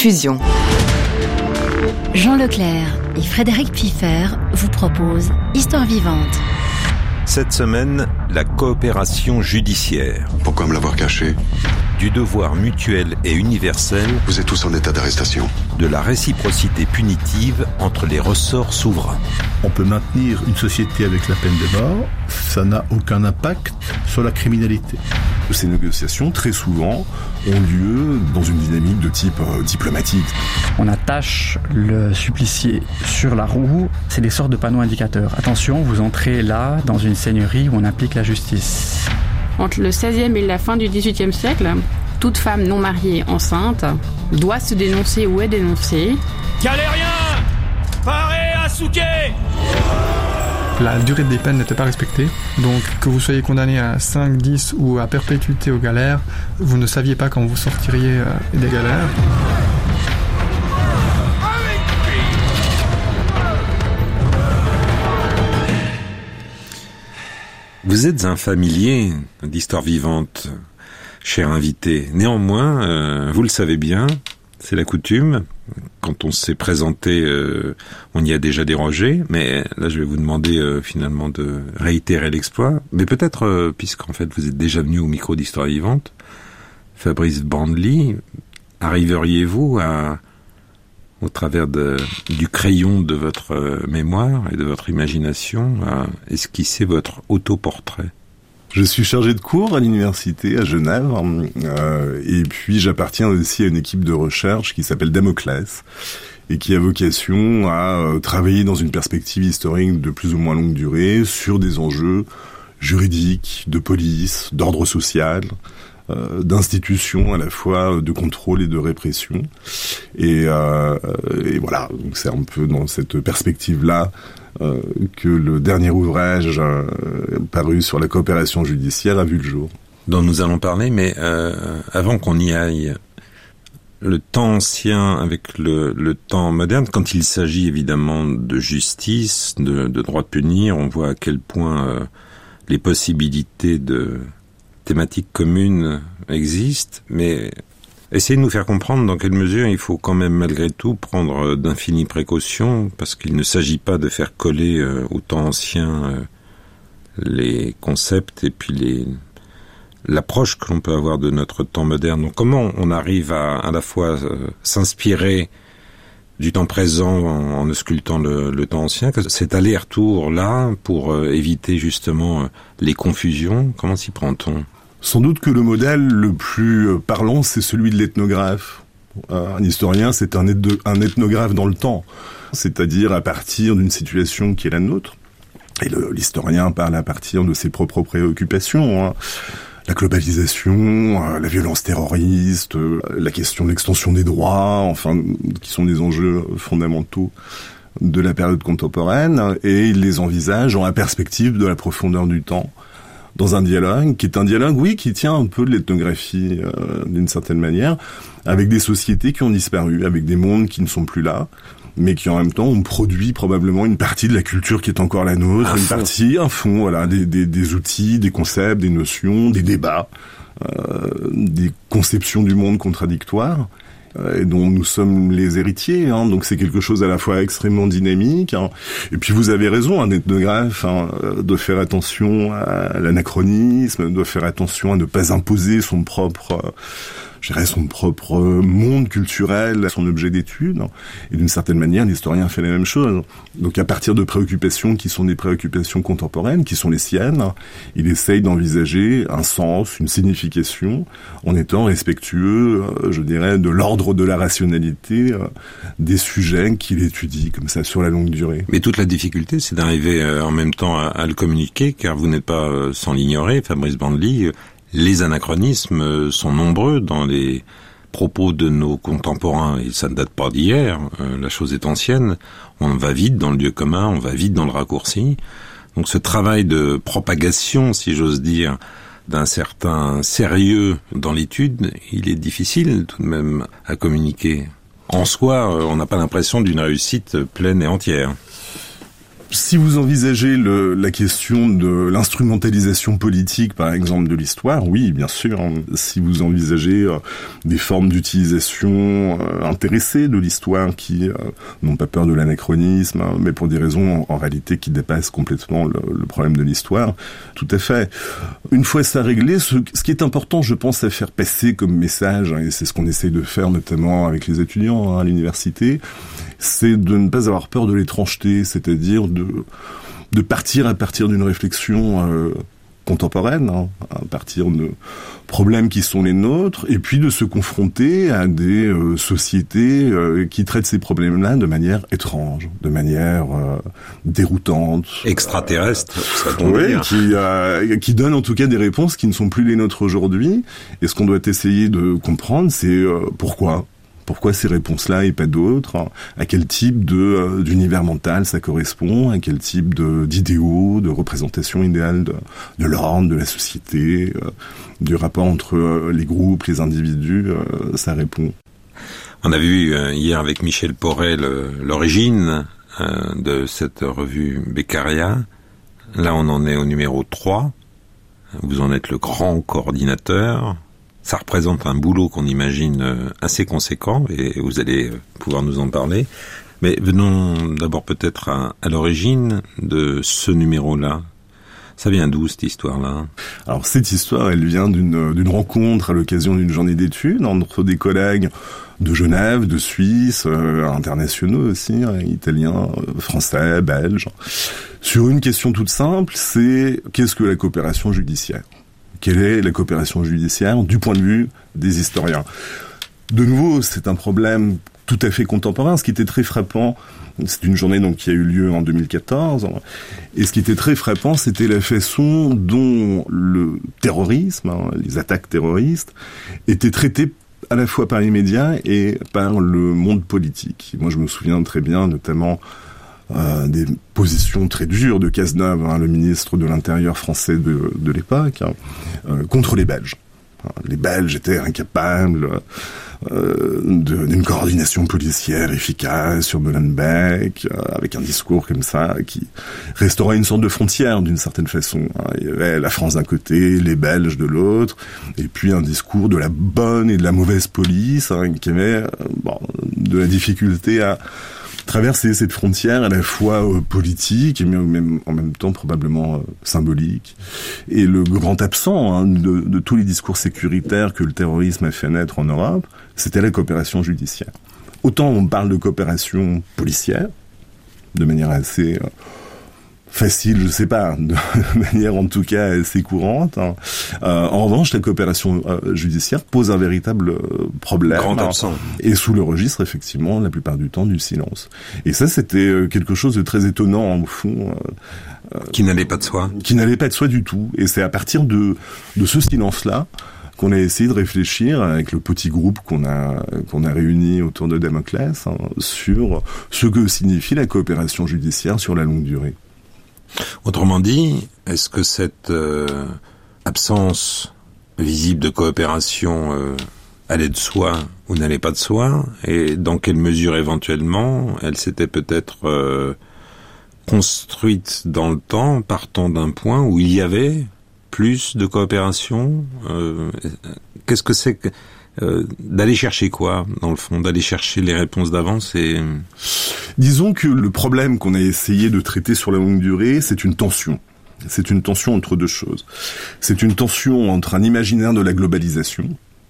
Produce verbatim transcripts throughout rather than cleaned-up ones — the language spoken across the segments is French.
Diffusion. Jean Leclerc et Frédéric Piffer vous proposent Histoire vivante. Cette semaine, la coopération judiciaire. Pourquoi me l'avoir caché ? Du devoir mutuel et universel. Vous êtes tous en état d'arrestation. De la réciprocité punitive entre les ressorts souverains. On peut maintenir une société avec la peine de mort, ça n'a aucun impact sur la criminalité. Ces négociations, très souvent, ont lieu dans une dynamique de type euh, diplomatique. On attache le supplicié sur la roue, c'est des sortes de panneaux indicateurs. Attention, vous entrez là, dans une seigneurie où on applique la justice. Entre le seizième et la fin du dix-huitième siècle, toute femme non mariée enceinte doit se dénoncer ou est dénoncée. Galérien, parez à souquer. La durée des peines n'était pas respectée, donc que vous soyez condamné à cinq, dix ou à perpétuité aux galères, vous ne saviez pas quand vous sortiriez des galères. Vous êtes un familier d'Histoire vivante, cher invité. Néanmoins, euh, vous le savez bien, c'est la coutume. Quand on s'est présenté, euh, on y a déjà dérogé, mais là je vais vous demander euh, finalement de réitérer l'exploit. Mais peut-être, euh, puisqu'en fait vous êtes déjà venu au micro d'Histoire vivante, Fabrice Bandely, arriveriez-vous à, au travers de, du crayon de votre euh, mémoire et de votre imagination, à esquisser votre autoportrait ? Je suis chargé de cours à l'université à Genève, euh, et puis j'appartiens aussi à une équipe de recherche qui s'appelle Damoclès, et qui a vocation à euh, travailler dans une perspective historique de plus ou moins longue durée sur des enjeux juridiques, de police, d'ordre social, euh, d'institutions à la fois de contrôle et de répression. Et, euh, et voilà, donc c'est un peu dans cette perspective-là Euh, que le dernier ouvrage euh, paru sur la coopération judiciaire a vu le jour. Dont nous allons parler, mais euh, avant qu'on y aille, le temps ancien avec le, le temps moderne, quand il s'agit évidemment de justice, de, de droit de punir, on voit à quel point euh, les possibilités de thématiques communes existent, mais essayez de nous faire comprendre dans quelle mesure il faut quand même malgré tout prendre d'infinies précautions, parce qu'il ne s'agit pas de faire coller euh, au temps ancien euh, les concepts et puis les, l'approche que l'on peut avoir de notre temps moderne. Donc comment on arrive à à la fois euh, s'inspirer du temps présent en, en auscultant le, le temps ancien, cet aller-retour-là pour euh, éviter justement euh, les confusions, comment s'y prend-on ? Sans doute que le modèle le plus parlant, c'est celui de l'ethnographe. Un historien, c'est un, eth- un ethnographe dans le temps, c'est-à-dire à partir d'une situation qui est la nôtre. Et le, l'historien parle à partir de ses propres préoccupations. Hein. La globalisation, la violence terroriste, la question de l'extension des droits, enfin, qui sont des enjeux fondamentaux de la période contemporaine, et il les envisage en la perspective de la profondeur du temps, dans un dialogue, qui est un dialogue, oui, qui tient un peu de l'ethnographie, euh, d'une certaine manière, avec des sociétés qui ont disparu, avec des mondes qui ne sont plus là, mais qui en même temps ont produit probablement une partie de la culture qui est encore la nôtre, un une fond. partie, un fond, voilà, des, des, des outils, des concepts, des notions, des débats, euh, des conceptions du monde contradictoires, et dont nous sommes les héritiers, hein, donc c'est quelque chose à la fois extrêmement dynamique, hein. Et puis vous avez raison, un ethnographe hein, doit faire attention à l'anachronisme, doit faire attention à ne pas imposer son propre, je dirais son propre monde culturel, son objet d'étude, hein. Et d'une certaine manière, l'historien fait la même chose. Donc à partir de préoccupations qui sont des préoccupations contemporaines, qui sont les siennes, il essaye d'envisager un sens, une signification, en étant respectueux, je dirais, de l'ordre de la rationalité euh, des sujets qu'il étudie comme ça sur la longue durée. Mais toute la difficulté, c'est d'arriver euh, en même temps à, à le communiquer, car vous n'êtes pas euh, sans l'ignorer, Fabrice Bandely, euh, les anachronismes euh, sont nombreux dans les propos de nos contemporains, et ça ne date pas d'hier, euh, la chose est ancienne, on va vite dans le lieu commun, on va vite dans le raccourci. Donc ce travail de propagation, si j'ose dire, d'un certain sérieux dans l'étude, il est difficile tout de même à communiquer. En soi, on n'a pas l'impression d'une réussite pleine et entière. Si vous envisagez le, la question de l'instrumentalisation politique, par exemple, de l'histoire, oui, bien sûr. Si vous envisagez euh, des formes d'utilisation euh, intéressée de l'histoire qui euh, n'ont pas peur de l'anachronisme, hein, mais pour des raisons en, en réalité qui dépassent complètement le, le problème de l'histoire, tout à fait. Une fois ça réglé, ce, ce qui est important, je pense, à faire passer comme message, hein, et c'est ce qu'on essaye de faire notamment avec les étudiants hein, à l'université, c'est de ne pas avoir peur de l'étrangeté, c'est-à-dire de de partir à partir d'une réflexion euh, contemporaine, hein, à partir de problèmes qui sont les nôtres, et puis de se confronter à des euh, sociétés euh, qui traitent ces problèmes-là de manière étrange, de manière euh, déroutante, extraterrestre, euh, ça tombe oui, bien. qui euh, qui donnent en tout cas des réponses qui ne sont plus les nôtres aujourd'hui. Et ce qu'on doit essayer de comprendre, c'est euh, pourquoi. Pourquoi ces réponses-là et pas d'autres? À quel type de euh, d'univers mental ça correspond? À quel type de d'idéaux, de représentation idéale de, de l'ordre, de la société, euh, du rapport entre euh, les groupes, les individus, euh, ça répond. On a vu euh, hier avec Michel Porret le, l'origine euh, de cette revue Beccaria. Là, on en est au numéro trois. Vous en êtes le grand coordinateur. Ça représente un boulot qu'on imagine assez conséquent et vous allez pouvoir nous en parler. Mais venons d'abord peut-être à, à l'origine de ce numéro-là. Ça vient d'où cette histoire-là? Alors cette histoire, elle vient d'une, d'une rencontre à l'occasion d'une journée d'études entre des collègues de Genève, de Suisse, euh, internationaux aussi, hein, italiens, euh, français, belges, sur une question toute simple, c'est qu'est-ce que la coopération judiciaire? Quelle est la coopération judiciaire du point de vue des historiens? De nouveau, c'est un problème tout à fait contemporain. Ce qui était très frappant, c'est une journée donc qui a eu lieu en deux mille quatorze, et ce qui était très frappant, c'était la façon dont le terrorisme, hein, les attaques terroristes, étaient traitées à la fois par les médias et par le monde politique. Moi, je me souviens très bien, notamment, Euh, des positions très dures de Cazeneuve, hein, le ministre de l'Intérieur français de, de l'époque, hein, euh, contre les Belges. Les Belges étaient incapables euh, de, d'une coordination policière efficace sur Molenbeek, euh, avec un discours comme ça qui restaurait une sorte de frontière d'une certaine façon. Hein. Il y avait la France d'un côté, les Belges de l'autre, et puis un discours de la bonne et de la mauvaise police, hein, qui avait euh, bon, de la difficulté à traverser cette frontière à la fois euh, politique et même en même temps probablement euh, symbolique. Et le grand absent hein, de, de tous les discours sécuritaires que le terrorisme a fait naître en Europe, c'était la coopération judiciaire. Autant on parle de coopération policière, de manière assez euh, facile, je sais pas, de manière en tout cas assez courante. Hein. Euh, en revanche, la coopération euh, judiciaire pose un véritable euh, problème. Grand absent. Et sous le registre, effectivement, la plupart du temps, du silence. Et ça, c'était euh, quelque chose de très étonnant, au fond. Euh, qui n'allait pas de soi. Qui n'allait pas de soi du tout. Et c'est à partir de, de ce silence-là qu'on a essayé de réfléchir avec le petit groupe qu'on a qu'on a réuni autour de Damoclès hein, sur ce que signifie la coopération judiciaire sur la longue durée. Autrement dit, est-ce que cette euh, absence visible de coopération euh, allait de soi ou n'allait pas de soi, et dans quelle mesure éventuellement elle s'était peut-être euh, construite dans le temps, partant d'un point où il y avait plus de coopération? euh, Qu'est-ce que c'est que Euh, d'aller chercher quoi, dans le fond? D'aller chercher les réponses d'avance et... Disons que le problème qu'on a essayé de traiter sur la longue durée, c'est une tension. C'est une tension entre deux choses. C'est une tension entre un imaginaire de la globalisation,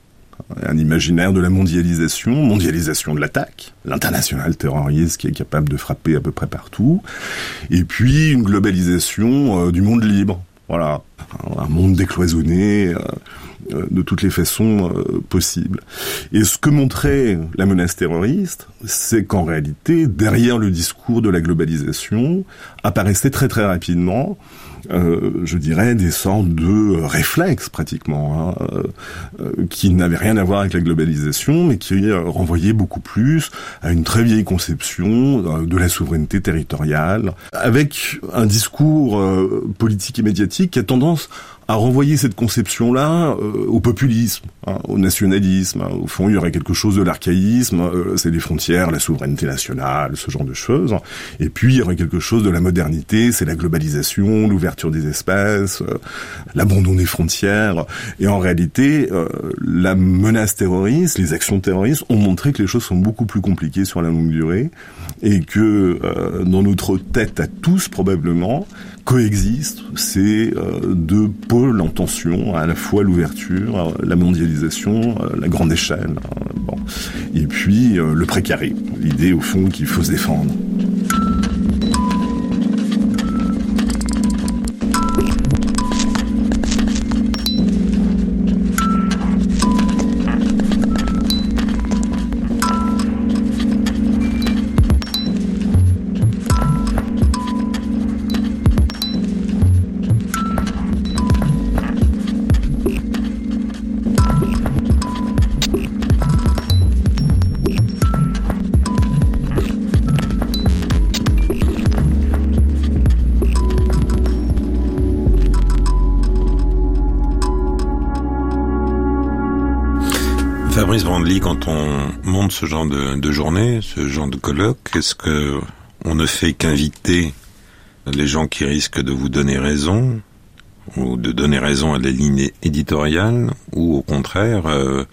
un imaginaire de la mondialisation, mondialisation de l'attaque, l'international terroriste qui est capable de frapper à peu près partout, et puis une globalisation euh, du monde libre. Voilà, un monde décloisonné euh, euh, de toutes les façons euh, possibles. Et ce que montrait la menace terroriste, c'est qu'en réalité, derrière le discours de la globalisation, apparaissait très très rapidement, euh, je dirais, des sortes de réflexes pratiquement, hein, euh, euh, qui n'avaient rien à voir avec la globalisation, mais qui euh, renvoyaient beaucoup plus à une très vieille conception euh, de la souveraineté territoriale, avec un discours euh, politique et médiatique qui a tendance tendance à renvoyer cette conception-là euh, au populisme, hein, au nationalisme. Hein. Au fond, il y aurait quelque chose de l'archaïsme, euh, c'est les frontières, la souveraineté nationale, ce genre de choses. Et puis, il y aurait quelque chose de la modernité, c'est la globalisation, l'ouverture des espaces, euh, l'abandon des frontières. Et en réalité, euh, la menace terroriste, les actions terroristes ont montré que les choses sont beaucoup plus compliquées sur la longue durée et que euh, dans notre tête à tous, probablement, coexistent ces euh, deux pôles en tension, à la fois l'ouverture, euh, la mondialisation, euh, la grande échelle, euh, bon. Et puis euh, le précaré, l'idée au fond qu'il faut se défendre. Fabrice Brandly, quand on monte ce genre de, de journée, ce genre de colloque, est-ce que on ne fait qu'inviter les gens qui risquent de vous donner raison, ou de donner raison à la ligne éditoriale, ou au contraire, euh,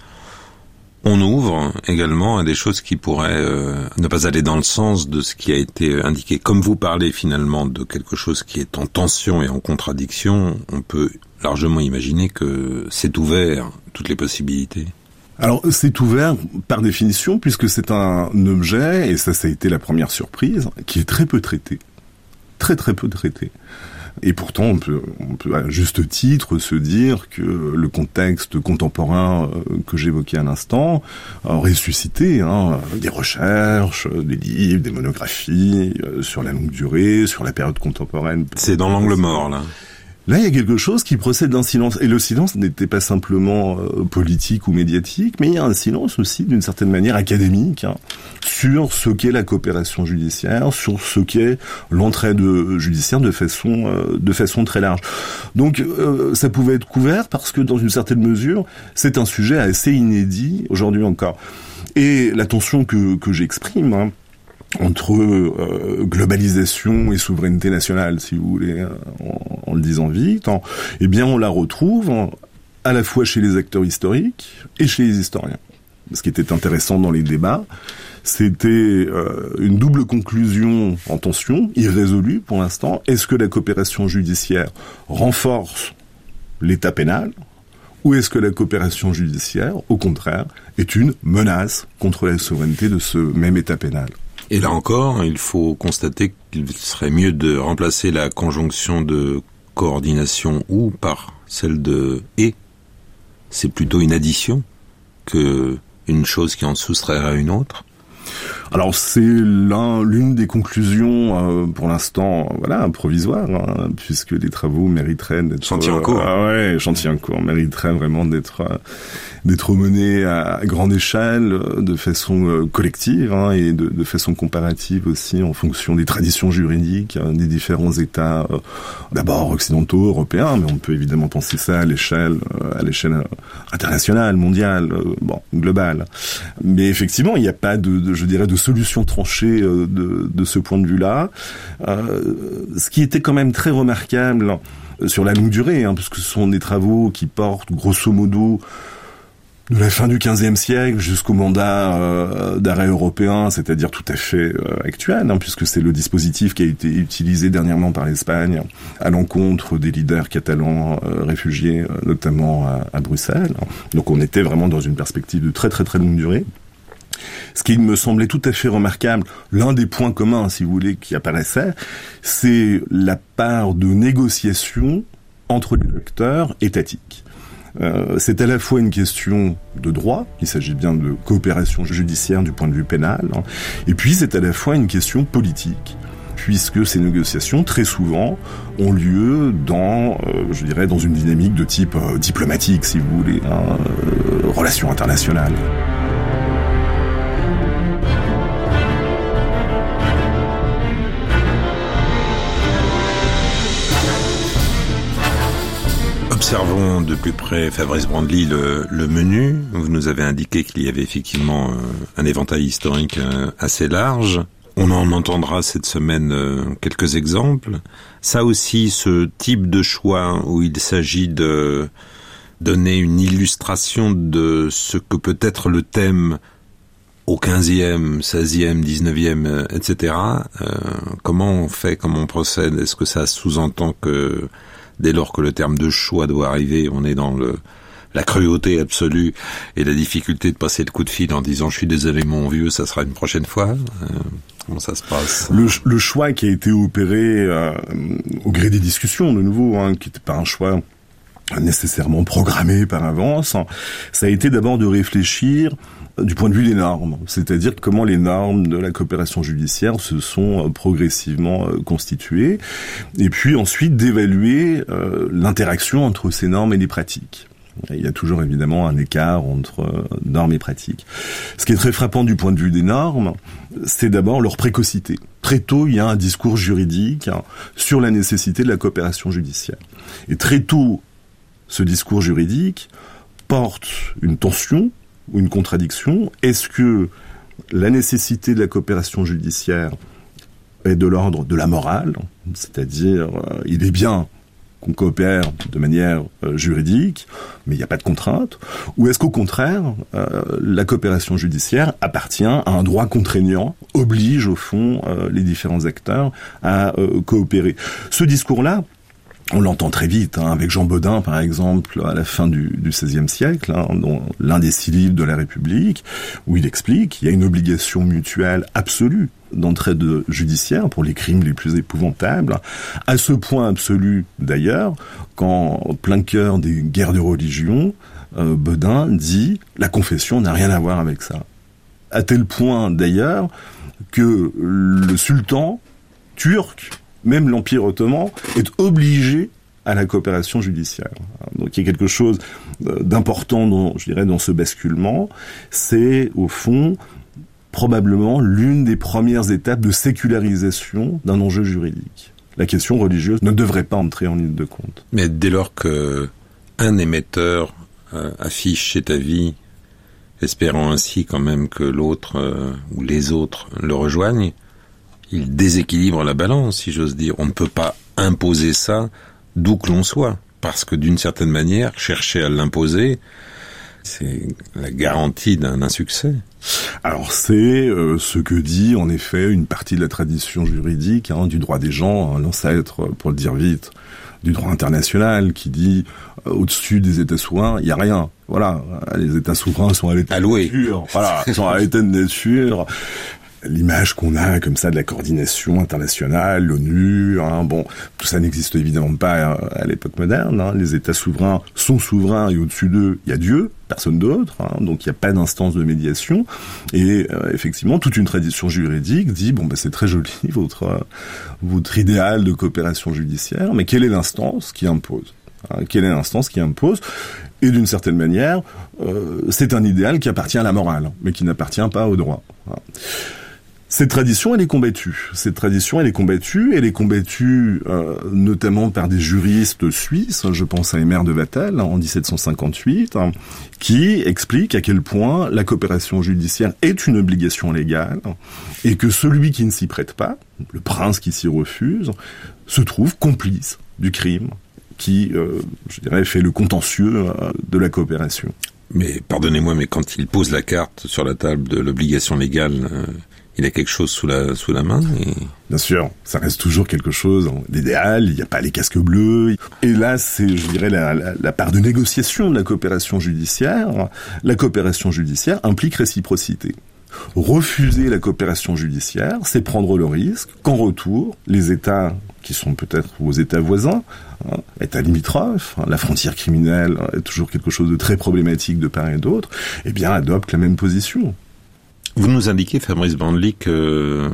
on ouvre également à des choses qui pourraient euh, ne pas aller dans le sens de ce qui a été indiqué. Comme vous parlez finalement de quelque chose qui est en tension et en contradiction, on peut largement imaginer que c'est ouvert, toutes les possibilités. Alors, c'est ouvert par définition, puisque c'est un objet, et ça, ça a été la première surprise, qui est très peu traité. Très, très peu traité. Et pourtant, on peut, on peut à juste titre se dire que le contexte contemporain que j'évoquais à l'instant a ressuscité hein, des recherches, des livres, des monographies sur la longue durée, sur la période contemporaine. C'est dans l'angle mort, là. Là, il y a quelque chose qui procède d'un silence. Et le silence n'était pas simplement euh, politique ou médiatique, mais il y a un silence aussi, d'une certaine manière, académique, hein, sur ce qu'est la coopération judiciaire, sur ce qu'est l'entraide judiciaire de façon, euh, de façon très large. Donc, euh, ça pouvait être couvert parce que, dans une certaine mesure, c'est un sujet assez inédit, aujourd'hui encore. Et la tension que, que j'exprime, hein, entre euh, globalisation et souveraineté nationale, si vous voulez, en, en le disant vite, en, eh bien on la retrouve en, à la fois chez les acteurs historiques et chez les historiens. Ce qui était intéressant dans les débats, c'était euh, une double conclusion en tension, irrésolue pour l'instant. Est-ce que la coopération judiciaire renforce l'État pénal, ou est-ce que la coopération judiciaire, au contraire, est une menace contre la souveraineté de ce même État pénal ? Et là encore, il faut constater qu'il serait mieux de remplacer la conjonction de coordination ou par celle de et. C'est plutôt une addition que une chose qui en soustrairait à une autre. Alors c'est l'un, l'une des conclusions euh, pour l'instant, voilà, provisoire, hein, puisque les travaux mériteraient d'être chantier en cours. Euh, ah ouais, chantier en cours, mériteraient vraiment d'être euh, d'être menés à grande échelle, de façon euh, collective hein, et de, de façon comparative aussi en fonction des traditions juridiques hein, des différents États, euh, d'abord occidentaux, européens, mais on peut évidemment penser ça à l'échelle, euh, à l'échelle internationale, mondiale, euh, bon, globale. Mais effectivement, il n'y a pas de, de je dirais, de solution tranchée euh, de, de ce point de vue-là. Euh, ce qui était quand même très remarquable euh, sur la longue durée, hein, puisque ce sont des travaux qui portent grosso modo de la fin du quinzième siècle jusqu'au mandat euh, d'arrêt européen, c'est-à-dire tout à fait euh, actuel, hein, puisque c'est le dispositif qui a été utilisé dernièrement par l'Espagne à l'encontre des leaders catalans euh, réfugiés, euh, notamment à, à Bruxelles. Donc on était vraiment dans une perspective de très très très longue durée. Ce qui me semblait tout à fait remarquable, l'un des points communs, si vous voulez, qui apparaissait, c'est la part de négociation entre les acteurs étatiques. Euh, c'est à la fois une question de droit, il s'agit bien de coopération judiciaire du point de vue pénal, hein, et puis c'est à la fois une question politique, puisque ces négociations, très souvent, ont lieu dans, euh, je dirais, dans une dynamique de type euh, diplomatique, si vous voulez, hein, euh, relations internationales. observons de plus près, Fabrice Brandly, le, le menu. Vous nous avez indiqué qu'il y avait effectivement euh, un éventail historique euh, assez large. On en entendra cette semaine euh, quelques exemples. Ça aussi, ce type de choix où il s'agit de donner une illustration de ce que peut être le thème au quinzième, seizième, dix-neuvième, et cetera. Euh, comment on fait, comment on procède? Est-ce que ça sous-entend que dès lors que le terme de choix doit arriver, on est dans le la cruauté absolue et la difficulté de passer le coup de fil en disant « je suis désolé mon vieux, ça sera une prochaine fois euh, ». Comment ça se passe? Le, le choix qui a été opéré euh, au gré des discussions, de nouveau, hein, qui n'était pas un choix nécessairement programmé par avance, ça a été d'abord de réfléchir du point de vue des normes, c'est-à-dire comment les normes de la coopération judiciaire se sont progressivement constituées, et puis ensuite d'évaluer euh, l'interaction entre ces normes et les pratiques. Il y a toujours évidemment un écart entre normes et pratiques. Ce qui est très frappant du point de vue des normes, c'est d'abord leur précocité. Très tôt, il y a un discours juridique sur la nécessité de la coopération judiciaire. Et très tôt, ce discours juridique porte une tension ou une contradiction. Est-ce que la nécessité de la coopération judiciaire est de l'ordre de la morale, c'est-à-dire euh, il est bien qu'on coopère de manière euh, juridique, mais il n'y a pas de contrainte, ou est-ce qu'au contraire, euh, la coopération judiciaire appartient à un droit contraignant, oblige au fond euh, les différents acteurs à euh, coopérer. Ce discours-là, on l'entend très vite, hein, avec Jean Bodin, par exemple, à la fin du, du seizième siècle, hein, dans l'un des six livres de la République, où il explique qu'il y a une obligation mutuelle absolue d'entraide judiciaire pour les crimes les plus épouvantables, à ce point absolu, d'ailleurs, qu'en plein cœur des guerres de religion, euh, Bodin dit « la confession n'a rien à voir avec ça ». À tel point, d'ailleurs, que le sultan turc, même l'Empire ottoman, est obligé à la coopération judiciaire. Donc il y a quelque chose d'important, dans, je dirais, dans ce basculement. C'est, au fond, probablement l'une des premières étapes de sécularisation d'un enjeu juridique. La question religieuse ne devrait pas entrer en ligne de compte. Mais dès lors que un émetteur euh, affiche cet avis, espérant ainsi quand même que l'autre euh, ou les autres le rejoignent, il déséquilibre la balance, si j'ose dire. On ne peut pas imposer ça d'où que l'on soit, parce que d'une certaine manière, chercher à l'imposer, c'est la garantie d'un insuccès. Alors c'est euh, ce que dit en effet une partie de la tradition juridique, hein, du droit des gens, l'ancêtre, pour le dire vite, du droit international, qui dit euh, au-dessus des États souverains, il n'y a rien. Voilà, les États souverains sont à l'état de nature. Voilà, sont à l'état de nature. L'image qu'on a comme ça de la coordination internationale, l'ONU, hein, bon, tout ça n'existe évidemment pas à, à l'époque moderne. Hein. Les États souverains sont souverains et au-dessus d'eux, il y a Dieu, personne d'autre. Hein, donc il n'y a pas d'instance de médiation. Et euh, effectivement, toute une tradition juridique dit bon, ben c'est très joli votre euh, votre idéal de coopération judiciaire, mais quelle est l'instance qui impose? Hein, quelle est l'instance qui impose? Et d'une certaine manière, euh, c'est un idéal qui appartient à la morale, mais qui n'appartient pas au droit. Hein. Cette tradition, elle est combattue. Cette tradition, elle est combattue. Elle est combattue euh, notamment par des juristes suisses. Je pense à Emer de Vattel en dix-sept cent cinquante-huit, hein, qui explique à quel point la coopération judiciaire est une obligation légale et que celui qui ne s'y prête pas, le prince qui s'y refuse, se trouve complice du crime qui, euh, je dirais, fait le contentieux euh, de la coopération. Mais pardonnez-moi, mais quand il pose la carte sur la table de l'obligation légale, euh, il a quelque chose sous la sous la main. Et... Bien sûr, ça reste toujours quelque chose d'idéal. Il n'y a pas les casques bleus. Et là, c'est, je dirais, la, la, la part de négociation de la coopération judiciaire. La coopération judiciaire implique réciprocité. Refuser la coopération judiciaire, c'est prendre le risque qu'en retour, les États qui sont peut-être vos États voisins, hein, États limitrophes, hein, la frontière criminelle est toujours quelque chose de très problématique de part et d'autre, eh bien adoptent la même position. Vous nous indiquez, Fabrice Brandly, que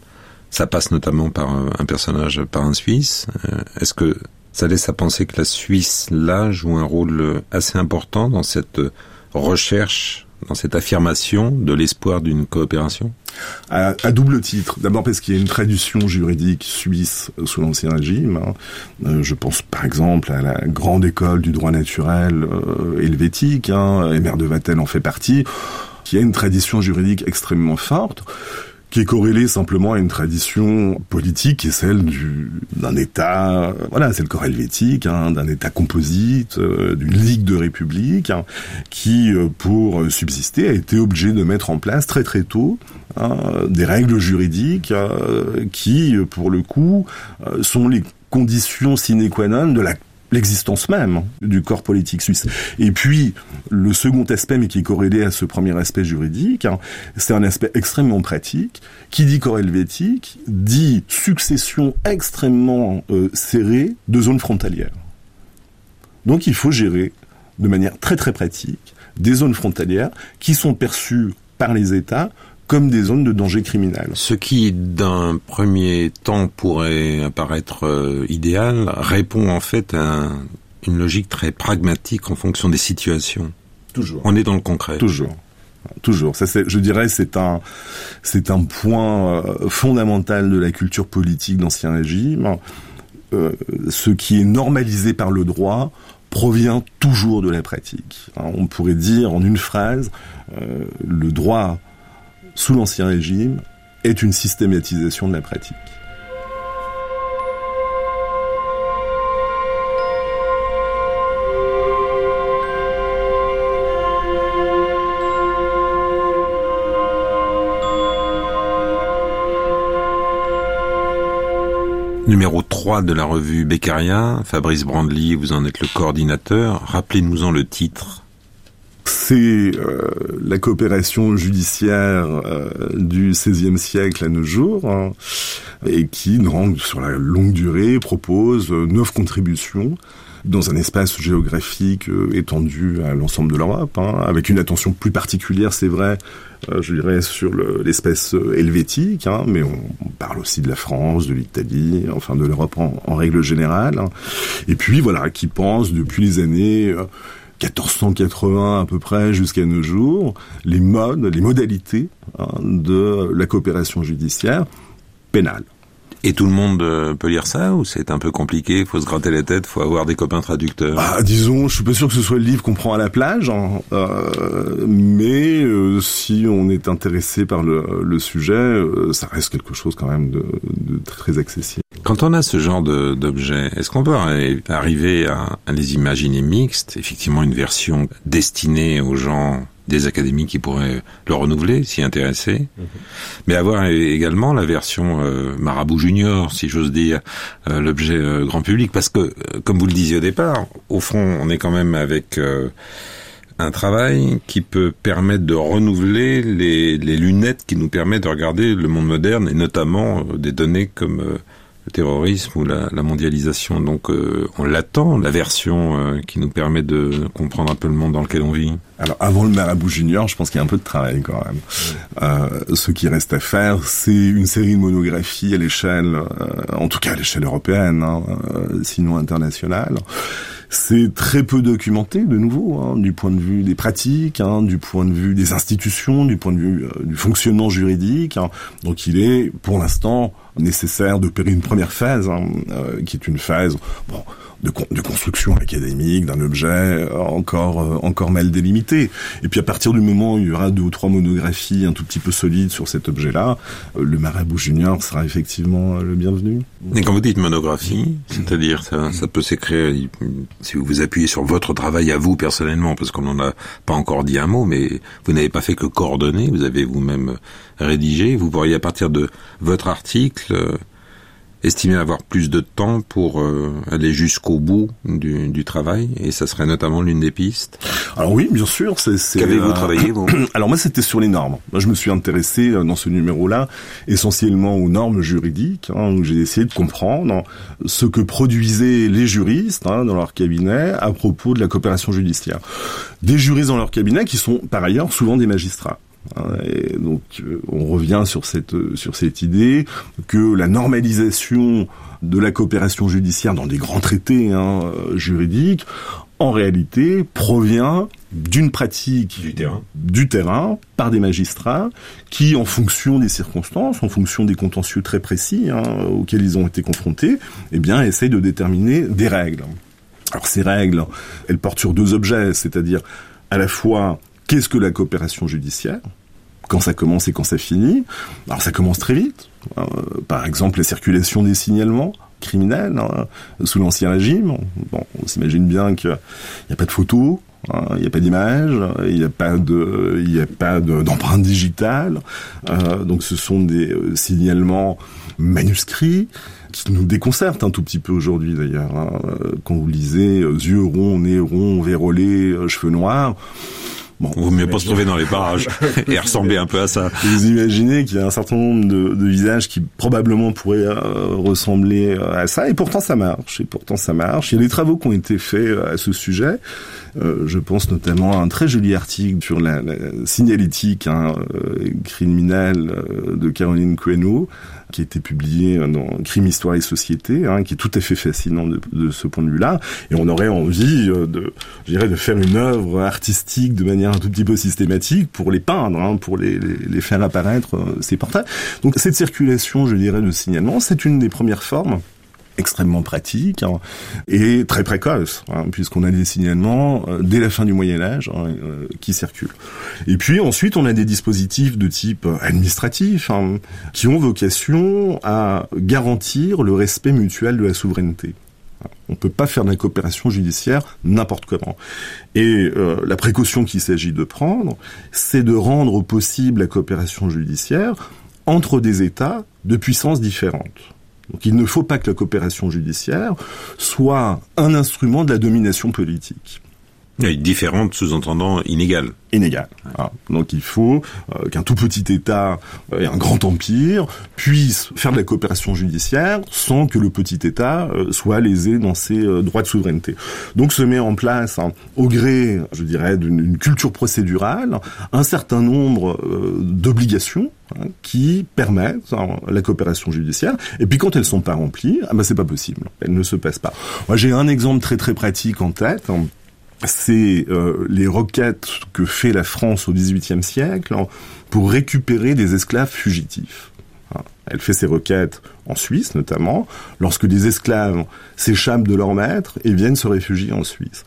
ça passe notamment par un personnage, par un Suisse. Est-ce que ça laisse à penser que la Suisse, là, joue un rôle assez important dans cette recherche dans cette affirmation de l'espoir d'une coopération ? À, à double titre. D'abord parce qu'il y a une tradition juridique suisse sous l'Ancien Régime. Hein. Euh, je pense par exemple à la grande école du droit naturel euh, helvétique, hein, Emer de Vatel en fait partie, qui a une tradition juridique extrêmement forte, qui est corrélée simplement à une tradition politique qui est celle du, d'un État, voilà, c'est le corps helvétique, hein, d'un État composite, euh, d'une ligue de république, hein, qui, euh, pour subsister, a été obligé de mettre en place très très tôt hein, des règles juridiques euh, qui, pour le coup, euh, sont les conditions sine qua non de la l'existence même du corps politique suisse. Et puis, le second aspect, mais qui est corrélé à ce premier aspect juridique, hein, c'est un aspect extrêmement pratique. Qui dit corps helvétique, dit succession extrêmement euh, serrée de zones frontalières. Donc, il faut gérer de manière très très pratique des zones frontalières qui sont perçues par les États comme des zones de danger criminel. Ce qui, d'un premier temps, pourrait apparaître euh, idéal, répond en fait à un, une logique très pragmatique en fonction des situations. Toujours. On est dans le concret. Toujours. Toujours. Ça, c'est, je dirais, c'est un, c'est un point euh, fondamental de la culture politique d'Ancien Régime. Euh, ce qui est normalisé par le droit provient toujours de la pratique. Hein, on pourrait dire en une phrase, euh, le droit sous l'Ancien Régime, est une systématisation de la pratique. Numéro trois de la revue Beccaria, Fabrice Brandly, vous en êtes le coordinateur. Rappelez-nous-en le titre. C'est euh, la coopération judiciaire euh, du seizième siècle à nos jours, hein, et qui, sur la longue durée, propose euh, neuf contributions dans un espace géographique euh, étendu à l'ensemble de l'Europe, hein, avec une attention plus particulière, c'est vrai, euh, je dirais, sur le, l'espace helvétique, hein, mais on, on parle aussi de la France, de l'Italie, enfin de l'Europe en, en règle générale. Hein, et puis, voilà, qui pense depuis les années Euh, quatorze cent quatre-vingts à peu près jusqu'à nos jours, les modes, les modalités hein, de la coopération judiciaire pénale. Et tout le monde peut lire ça ou c'est un peu compliqué, faut se gratter la tête, faut avoir des copains traducteurs? Ah, disons, je suis pas sûr que ce soit le livre qu'on prend à la plage, hein, euh, mais euh, si on est intéressé par le, le sujet, euh, ça reste quelque chose quand même de, de très accessible. Quand on a ce genre de, d'objet, est-ce qu'on peut arriver à, à les imaginer mixtes, effectivement une version destinée aux gens des académies qui pourraient le renouveler, s'y intéresser, mmh. mais avoir également la version euh, Marabout Junior, si j'ose dire, euh, l'objet euh, grand public, parce que, euh, comme vous le disiez au départ, au fond, on est quand même avec euh, un travail qui peut permettre de renouveler les, les lunettes qui nous permettent de regarder le monde moderne, et notamment euh, des données comme euh, le terrorisme ou la, la mondialisation. Donc euh, on l'attend, la version euh, qui nous permet de comprendre un peu le monde dans lequel on vit. Alors avant le Marabout Junior, je pense qu'il y a un peu de travail quand même. Euh, ce qui reste à faire, c'est une série de monographies à l'échelle, euh, en tout cas à l'échelle européenne, hein, euh, sinon internationale. C'est très peu documenté, de nouveau, hein, du point de vue des pratiques, hein, du point de vue des institutions, du point de vue euh, du fonctionnement juridique. Hein. Donc il est, pour l'instant, nécessaire d'opérer une première phase, hein, euh, qui est une phase bon, de, con- de construction académique d'un objet euh, encore euh, encore mal délimité. Et puis à partir du moment où il y aura deux ou trois monographies un tout petit peu solides sur cet objet-là, euh, le Marabout Junior sera effectivement euh, le bienvenu. Et quand vous dites monographie, c'est-à-dire ça, ça peut s'écrire, si vous vous appuyez sur votre travail à vous personnellement, parce qu'on n'en a pas encore dit un mot, mais vous n'avez pas fait que coordonner, vous avez vous-même rédigé, vous pourriez à partir de votre article euh, estimer avoir plus de temps pour euh, aller jusqu'au bout du, du travail, et ça serait notamment l'une des pistes. Alors oui, bien sûr. C'est, c'est, Qu'avez-vous euh, travaillé, vous ? Alors moi, c'était sur les normes. Moi, je me suis intéressé dans ce numéro-là essentiellement aux normes juridiques, hein, où j'ai essayé de comprendre ce que produisaient les juristes hein, dans leur cabinet à propos de la coopération judiciaire. Des juristes dans leur cabinet qui sont par ailleurs souvent des magistrats. Et donc, on revient sur cette sur cette idée que la normalisation de la coopération judiciaire dans des grands traités hein, juridiques, en réalité, provient d'une pratique du terrain. du terrain par des magistrats qui, en fonction des circonstances, en fonction des contentieux très précis hein, auxquels ils ont été confrontés, eh bien, essayent de déterminer des règles. Alors ces règles, elles portent sur deux objets, c'est-à-dire à la fois qu'est-ce que la coopération judiciaire, quand ça commence et quand ça finit. Alors ça commence très vite. Euh, par exemple, la circulation des signalements criminels hein, sous l'Ancien Régime. Bon, on s'imagine bien qu'il n'y a pas de photos, hein, il n'y a pas d'image, il n'y a pas de, il n'y a pas de, d'empreinte digitale. Euh, donc ce sont des euh, signalements manuscrits qui nous déconcertent un tout petit peu aujourd'hui d'ailleurs. Hein. Quand vous lisez euh, yeux ronds, nez rond, vérolé, euh, cheveux noirs. Bon, vaut mieux pas se trouver dans les parages et ressembler un peu à ça. Vous imaginez qu'il y a un certain nombre de, de visages qui probablement pourraient euh, ressembler à ça, et pourtant ça marche. Et pourtant ça marche. Il y a des travaux qui ont été faits à ce sujet. Euh, je pense notamment à un très joli article sur la, la signalétique hein, euh, criminelle euh, de Caroline Queneau, qui a été publié dans Crime, Histoire et Société, hein, qui est tout à fait fascinant de, de ce point de vue-là. Et on aurait envie de, je dirais, de faire une œuvre artistique de manière un tout petit peu systématique pour les peindre, hein, pour les, les, les faire apparaître euh, ces portraits. Donc cette circulation, je dirais, de signalement, c'est une des premières formes extrêmement pratique hein, et très précoce, hein, puisqu'on a des signalements euh, dès la fin du Moyen-Âge hein, euh, qui circulent. Et puis ensuite, on a des dispositifs de type administratif hein, qui ont vocation à garantir le respect mutuel de la souveraineté. On ne peut pas faire de la coopération judiciaire n'importe comment. Et euh, la précaution qu'il s'agit de prendre, c'est de rendre possible la coopération judiciaire entre des États de puissances différentes. Donc il ne faut pas que la coopération judiciaire soit un instrument de la domination politique. Oui, différente, sous-entendant inégale. Inégale. Hein. Donc il faut euh, qu'un tout petit État euh, et un grand empire puissent faire de la coopération judiciaire sans que le petit État euh, soit lésé dans ses euh, droits de souveraineté. Donc se met en place, hein, au gré, je dirais, d'une, d'une culture procédurale, un certain nombre euh, d'obligations hein, qui permettent hein, la coopération judiciaire. Et puis quand elles sont pas remplies, ah ben c'est pas possible. Elles ne se passent pas. Moi j'ai un exemple très très pratique en tête. Hein. C'est euh, les requêtes que fait la France au dix-huitième siècle hein, pour récupérer des esclaves fugitifs. Hein. Elle fait ces requêtes en Suisse notamment, lorsque des esclaves s'échappent de leur maître et viennent se réfugier en Suisse.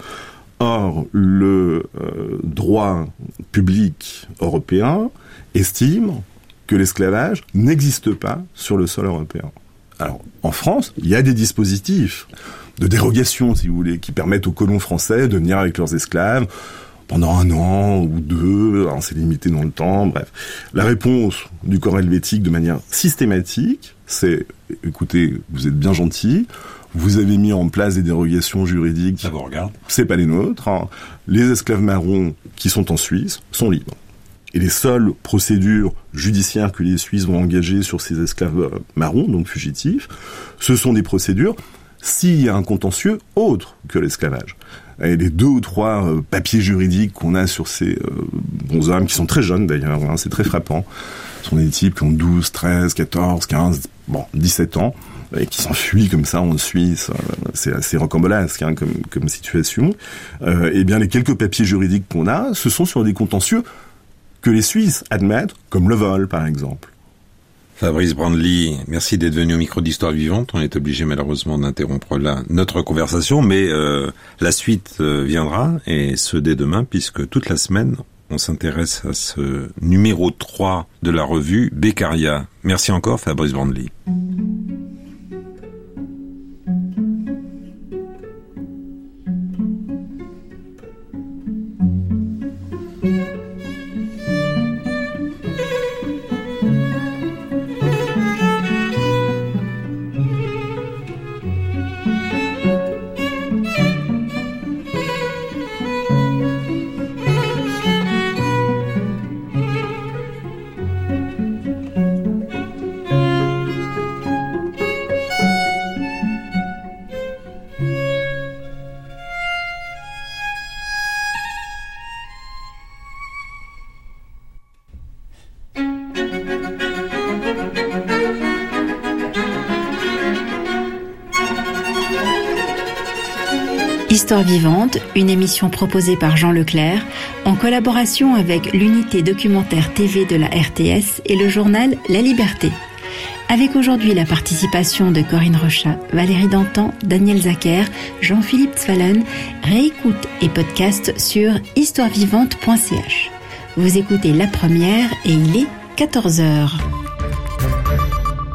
Or, le euh, droit public européen estime que l'esclavage n'existe pas sur le sol européen. Alors, en France, il y a des dispositifs de dérogation, si vous voulez, qui permettent aux colons français de venir avec leurs esclaves pendant un an ou deux, alors c'est limité dans le temps, bref. La réponse du corps helvétique de manière systématique, c'est, écoutez, vous êtes bien gentils, vous avez mis en place des dérogations juridiques, ça vous regarde. C'est pas les nôtres, hein. Les esclaves marrons qui sont en Suisse sont libres. Et les seules procédures judiciaires que les Suisses vont engager sur ces esclaves marrons, donc fugitifs, ce sont des procédures s'il y a un contentieux autre que l'esclavage. Et les deux ou trois euh, papiers juridiques qu'on a sur ces euh, bons hommes, qui sont très jeunes d'ailleurs, hein, c'est très frappant, ce sont des types qui ont douze, treize, quatorze, quinze, bon, dix-sept ans, et qui s'enfuient comme ça en Suisse, euh, c'est assez rocambolesque hein, comme, comme situation. Euh, et bien les quelques papiers juridiques qu'on a, ce sont sur des contentieux que les Suisses admettent, comme le vol par exemple. Fabrice Brandly, merci d'être venu au micro d'Histoire Vivante. On est obligé malheureusement d'interrompre là notre conversation, mais euh, la suite euh, viendra, et ce dès demain, puisque toute la semaine, on s'intéresse à ce numéro trois de la revue Beccaria. Merci encore Fabrice Brandly. Histoire vivante, une émission proposée par Jean Leclerc, en collaboration avec l'unité documentaire T V de la R T S et le journal La Liberté. Avec aujourd'hui la participation de Corinne Rochat, Valérie Dantan, Daniel Zacher, Jean-Philippe Zwalen, réécoute et podcast sur histoire vivante point c h. Vous écoutez La Première et il est quatorze heures.